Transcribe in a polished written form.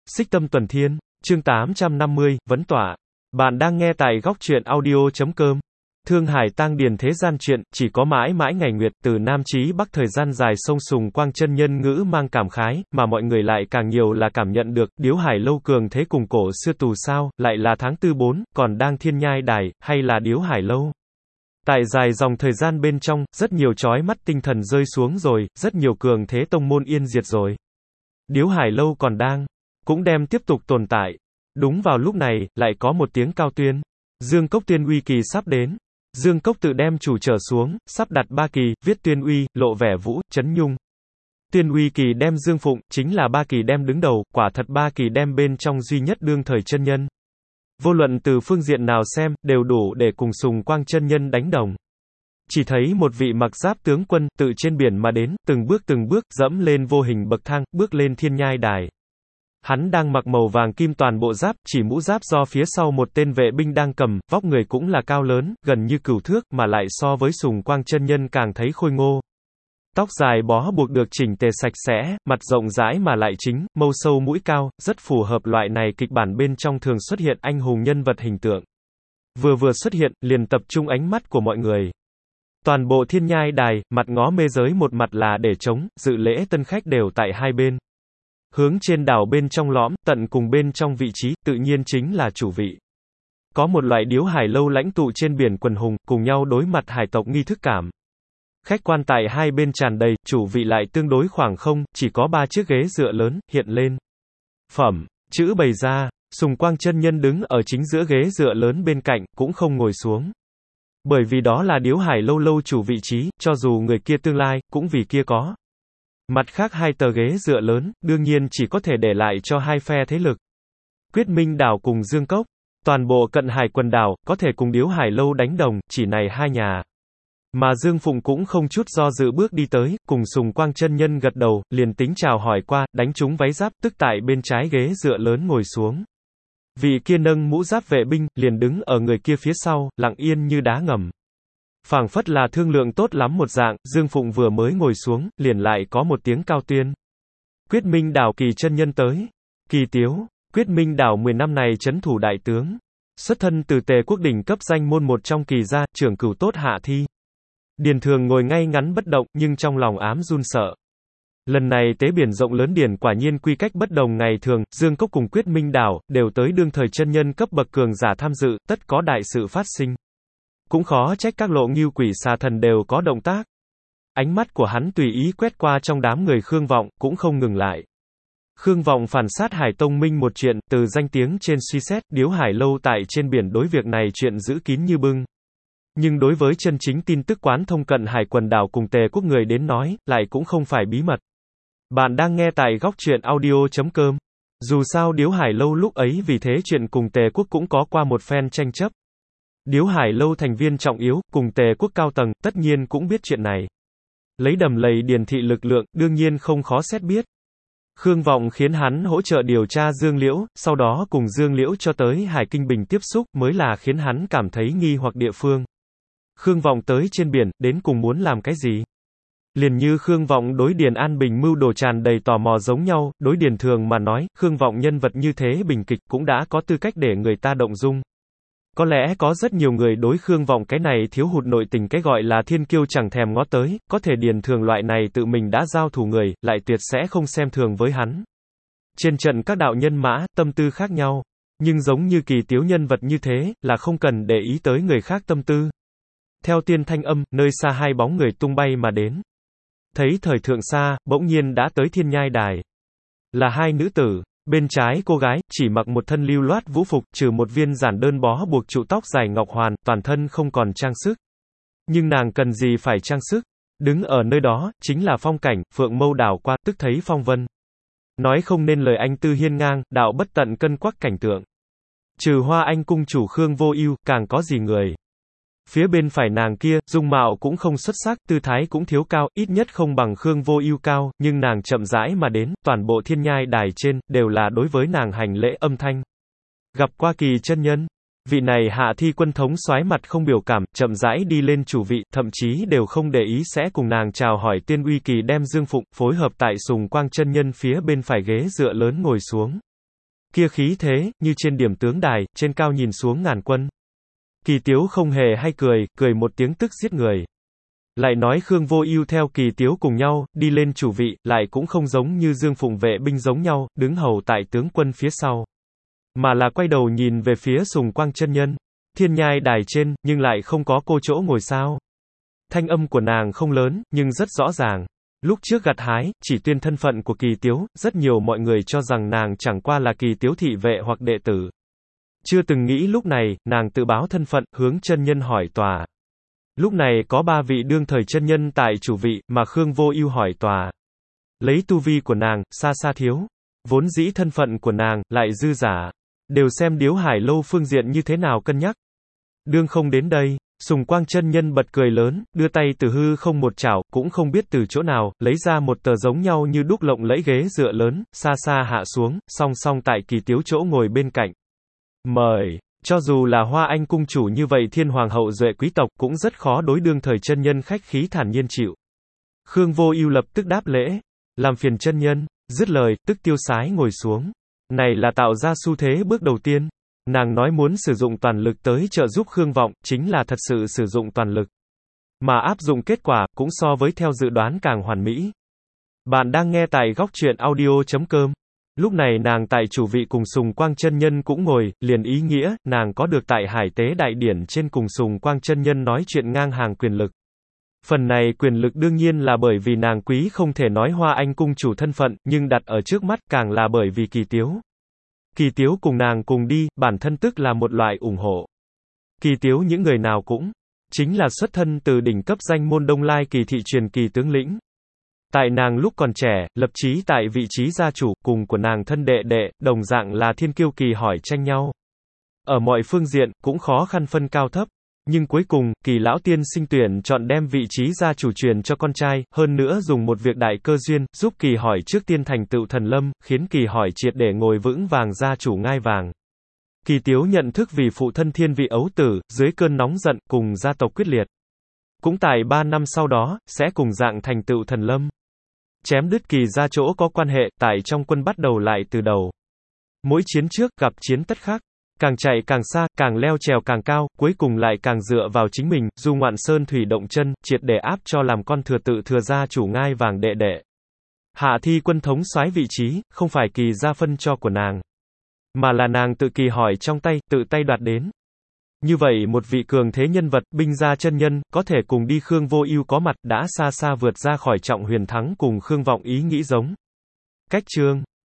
Xích Tâm Tuần Thiên, chương 850, Vấn Tọa. Bạn đang nghe tại góc truyện audio.com. Thương Hải Tang Điền thế gian chuyện, chỉ có mãi mãi ngày nguyệt, từ Nam chí Bắc thời gian dài sông Sùng Quang chân nhân ngữ mang cảm khái, mà mọi người lại càng nhiều là cảm nhận được, Điếu Hải Lâu cường thế cùng cổ xưa tù sao, lại là tháng tư 4, còn đang thiên nhai đài, hay là Điếu Hải Lâu. Tại dài dòng thời gian bên trong, rất nhiều chói mắt tinh thần rơi xuống rồi, rất nhiều cường thế tông môn yên diệt rồi. Điếu Hải Lâu còn đang, cũng đem tiếp tục tồn tại. Đúng vào lúc này, lại có một tiếng cao tuyên. Dương Cốc tuyên uy kỳ sắp đến. Dương Cốc tự đem chủ trở xuống, sắp đặt ba kỳ, viết tuyên uy, lộ vẻ vũ, chấn nhung. Tuyên uy kỳ đem Dương Phụng, chính là ba kỳ đem đứng đầu, quả thật ba kỳ đem bên trong duy nhất đương thời chân nhân. Vô luận từ phương diện nào xem, đều đủ để cùng Sùng Quang chân nhân đánh đồng. Chỉ thấy một vị mặc giáp tướng quân, tự trên biển mà đến, từng bước, dẫm lên vô hình bậc thang, bước lên thiên nhai đài. Hắn đang mặc màu vàng kim toàn bộ giáp, chỉ mũ giáp do phía sau một tên vệ binh đang cầm, vóc người cũng là cao lớn, gần như cửu thước, mà lại so với Sùng Quang chân nhân càng thấy khôi ngô. Tóc dài bó buộc được chỉnh tề sạch sẽ, mặt rộng rãi mà lại chính, mâu sâu mũi cao, rất phù hợp loại này kịch bản bên trong thường xuất hiện anh hùng nhân vật hình tượng. Vừa xuất hiện, liền tập trung ánh mắt của mọi người. Toàn bộ thiên nhai đài, mặt ngó mê giới một mặt là để trống, dự lễ tân khách đều tại hai bên. Hướng trên đảo bên trong lõm, tận cùng bên trong vị trí, tự nhiên chính là chủ vị. Có một loại Điếu Hải Lâu lãnh tụ trên biển quần hùng, cùng nhau đối mặt hải tộc nghi thức cảm. Khách quan tại hai bên tràn đầy, chủ vị lại tương đối khoảng không, chỉ có 3 chiếc ghế dựa lớn, hiện lên. Phẩm, chữ bày ra, Sùng Quang chân nhân đứng ở chính giữa ghế dựa lớn bên cạnh, cũng không ngồi xuống. Bởi vì đó là Điếu Hải Lâu chủ vị trí, cho dù người kia tương lai, cũng vì kia có. Mặt khác 2 tờ ghế dựa lớn, đương nhiên chỉ có thể để lại cho hai phe thế lực. Quyết Minh đảo cùng Dương Cốc, toàn bộ cận hải quần đảo, có thể cùng Điếu Hải Lâu đánh đồng, chỉ này hai nhà. Mà Dương Phụng cũng không chút do dự bước đi tới, cùng Sùng Quang chân nhân gật đầu, liền tính chào hỏi qua, đánh trúng váy giáp, tức tại bên trái ghế dựa lớn ngồi xuống. Vị kia nâng mũ giáp vệ binh, liền đứng ở người kia phía sau, lặng yên như đá ngầm. Phảng phất là thương lượng tốt lắm một dạng, Dương Phụng vừa mới ngồi xuống, liền lại có một tiếng cao tuyên. Quyết Minh đảo kỳ chân nhân tới. Kỳ Tiếu, Quyết Minh đảo 10 năm này trấn thủ đại tướng. Xuất thân từ Tề quốc đỉnh cấp danh môn một trong kỳ gia, trưởng cửu tốt hạ thi. Điền Thường ngồi ngay ngắn bất động, nhưng trong lòng ám run sợ. Lần này tế biển rộng lớn điển quả nhiên quy cách bất đồng ngày thường, Dương Cốc cùng Quyết Minh đảo, đều tới đương thời chân nhân cấp bậc cường giả tham dự, tất có đại sự phát sinh. Cũng khó trách các lộ ngưu quỷ xà thần đều có động tác. Ánh mắt của hắn tùy ý quét qua trong đám người Khương Vọng, cũng không ngừng lại. Khương Vọng phản sát Hải Tông Minh một chuyện, từ danh tiếng trên suy xét, Điếu Hải Lâu tại trên biển đối việc này chuyện giữ kín như bưng. Nhưng đối với chân chính tin tức quán thông cận hải quần đảo cùng Tề quốc người đến nói, lại cũng không phải bí mật. Bạn đang nghe tại góc truyện audio.com. Dù sao Điếu Hải Lâu lúc ấy vì thế chuyện cùng Tề quốc cũng có qua một phen tranh chấp. Điếu Hải Lâu thành viên trọng yếu, cùng Tề quốc cao tầng, tất nhiên cũng biết chuyện này. Lấy đầm lầy điền thị lực lượng, đương nhiên không khó xét biết. Khương Vọng khiến hắn hỗ trợ điều tra Dương Liễu, sau đó cùng Dương Liễu cho tới Hải Kinh Bình tiếp xúc, mới là khiến hắn cảm thấy nghi hoặc địa phương. Khương Vọng tới trên biển, đến cùng muốn làm cái gì? Liền như Khương Vọng đối Điền An Bình mưu đồ tràn đầy tò mò giống nhau, đối Điền Thường mà nói, Khương Vọng nhân vật như thế bình kịch cũng đã có tư cách để người ta động dung. Có lẽ có rất nhiều người đối Khương Vọng cái này thiếu hụt nội tình cái gọi là thiên kiêu chẳng thèm ngó tới, có thể Điền Thường loại này tự mình đã giao thủ người, lại tuyệt sẽ không xem thường với hắn. Trên trận các đạo nhân mã, tâm tư khác nhau, nhưng giống như Kỳ Tiếu nhân vật như thế, là không cần để ý tới người khác tâm tư. Theo tiên thanh âm, nơi xa hai bóng người tung bay mà đến. Thấy thời thượng xa, bỗng nhiên đã tới thiên nhai đài. Là hai nữ tử. Bên trái cô gái, chỉ mặc một thân lưu loát vũ phục, trừ một viên giản đơn bó buộc trụ tóc dài ngọc hoàn, toàn thân không còn trang sức. Nhưng nàng cần gì phải trang sức? Đứng ở nơi đó, chính là phong cảnh, phượng mâu đảo qua, tức thấy phong vân. Nói không nên lời anh tư hiên ngang, đạo bất tận cân quắc cảnh tượng. Trừ Hoa Anh cung chủ Khương Vô Ưu, càng có gì người. Phía bên phải nàng kia, dung mạo cũng không xuất sắc, tư thái cũng thiếu cao, ít nhất không bằng Khương Vô Ưu cao, nhưng nàng chậm rãi mà đến, toàn bộ thiên nhai đài trên, đều là đối với nàng hành lễ âm thanh. Gặp qua Kỳ chân nhân, vị này hạ thi quân thống soái mặt không biểu cảm, chậm rãi đi lên chủ vị, thậm chí đều không để ý sẽ cùng nàng chào hỏi Tiên Uy Kỳ đem Dương Phụng, phối hợp tại Sùng Quang chân nhân phía bên phải ghế dựa lớn ngồi xuống. Kia khí thế, như trên điểm tướng đài, trên cao nhìn xuống ngàn quân. Kỳ Tiếu không hề hay cười, cười một tiếng tức giết người. Lại nói Khương Vô Ưu theo Kỳ Tiếu cùng nhau, đi lên chủ vị, lại cũng không giống như Dương Phụng vệ binh giống nhau, đứng hầu tại tướng quân phía sau. Mà là quay đầu nhìn về phía Sùng Quang chân nhân. Thiên nhai đài trên, nhưng lại không có cô chỗ ngồi sao. Thanh âm của nàng không lớn, nhưng rất rõ ràng. Lúc trước gặt hái, chỉ tuyên thân phận của Kỳ Tiếu, rất nhiều mọi người cho rằng nàng chẳng qua là Kỳ Tiếu thị vệ hoặc đệ tử. Chưa từng nghĩ lúc này, nàng tự báo thân phận, hướng chân nhân hỏi tòa. Lúc này có 3 vị đương thời chân nhân tại chủ vị, mà Khương Vô Ưu hỏi tòa. Lấy tu vi của nàng, xa xa thiếu. Vốn dĩ thân phận của nàng, lại dư giả. Đều xem Điếu Hải Lâu phương diện như thế nào cân nhắc. Đương không đến đây, Sùng Quang chân nhân bật cười lớn, đưa tay từ hư không một chảo, cũng không biết từ chỗ nào, lấy ra một tờ giống nhau như đúc lộng lẫy ghế dựa lớn, xa xa hạ xuống, song song tại Kỳ Tiếu chỗ ngồi bên cạnh. Mời, cho dù là Hoa Anh cung chủ như vậy thiên hoàng hậu duệ quý tộc cũng rất khó đối đương thời chân nhân khách khí thản nhiên chịu. Khương Vô Ưu lập tức đáp lễ, làm phiền chân nhân, dứt lời, tức tiêu sái ngồi xuống. Này là tạo ra xu thế bước đầu tiên. Nàng nói muốn sử dụng toàn lực tới trợ giúp Khương Vọng, chính là thật sự sử dụng toàn lực. Mà áp dụng kết quả, cũng so với theo dự đoán càng hoàn mỹ. Bạn đang nghe tại góc truyện audio.com. Lúc này nàng tại chủ vị cùng Sùng Quang chân nhân cũng ngồi, liền ý nghĩa, nàng có được tại Hải Tế đại điển trên cùng Sùng Quang chân nhân nói chuyện ngang hàng quyền lực. Phần này quyền lực đương nhiên là bởi vì nàng quý không thể nói Hoa Anh cung chủ thân phận, nhưng đặt ở trước mắt càng là bởi vì Kỳ Tiếu. Kỳ Tiếu cùng nàng cùng đi, bản thân tức là một loại ủng hộ. Kỳ Tiếu những người nào cũng chính là xuất thân từ đỉnh cấp danh môn Đông Lai Kỳ thị truyền kỳ tướng lĩnh. Tại nàng lúc còn trẻ, lập chí tại vị trí gia chủ, cùng của nàng thân đệ đệ, đồng dạng là thiên kiêu Kỳ hỏi tranh nhau. Ở mọi phương diện, cũng khó khăn phân cao thấp. Nhưng cuối cùng, Kỳ lão tiên sinh tuyển chọn đem vị trí gia chủ truyền cho con trai, hơn nữa dùng một việc đại cơ duyên, giúp Kỳ hỏi trước tiên thành tựu thần lâm, khiến Kỳ hỏi triệt để ngồi vững vàng gia chủ ngai vàng. Kỳ Tiếu nhận thức vì phụ thân thiên vị ấu tử, dưới cơn nóng giận, cùng gia tộc quyết liệt. Cũng tại 3 năm sau đó, sẽ cùng dạng thành tựu thần lâm. Chém đứt Kỳ ra chỗ có quan hệ, tại trong quân bắt đầu lại từ đầu. Mỗi chiến trước, gặp chiến tất khác. Càng chạy càng xa, càng leo trèo càng cao, cuối cùng lại càng dựa vào chính mình, du ngoạn sơn thủy động chân, triệt để áp cho làm con thừa tự thừa gia chủ ngai vàng đệ đệ. Hạ thi quân thống soái vị trí, không phải Kỳ gia phân cho của nàng, mà là nàng tự Kỳ hỏi trong tay, tự tay đoạt đến. Như vậy một vị cường thế nhân vật, binh gia chân nhân, có thể cùng đi Khương Vô Ưu có mặt, đã xa xa vượt ra khỏi Trọng Huyền Thắng cùng Khương Vọng ý nghĩ giống. Cách chương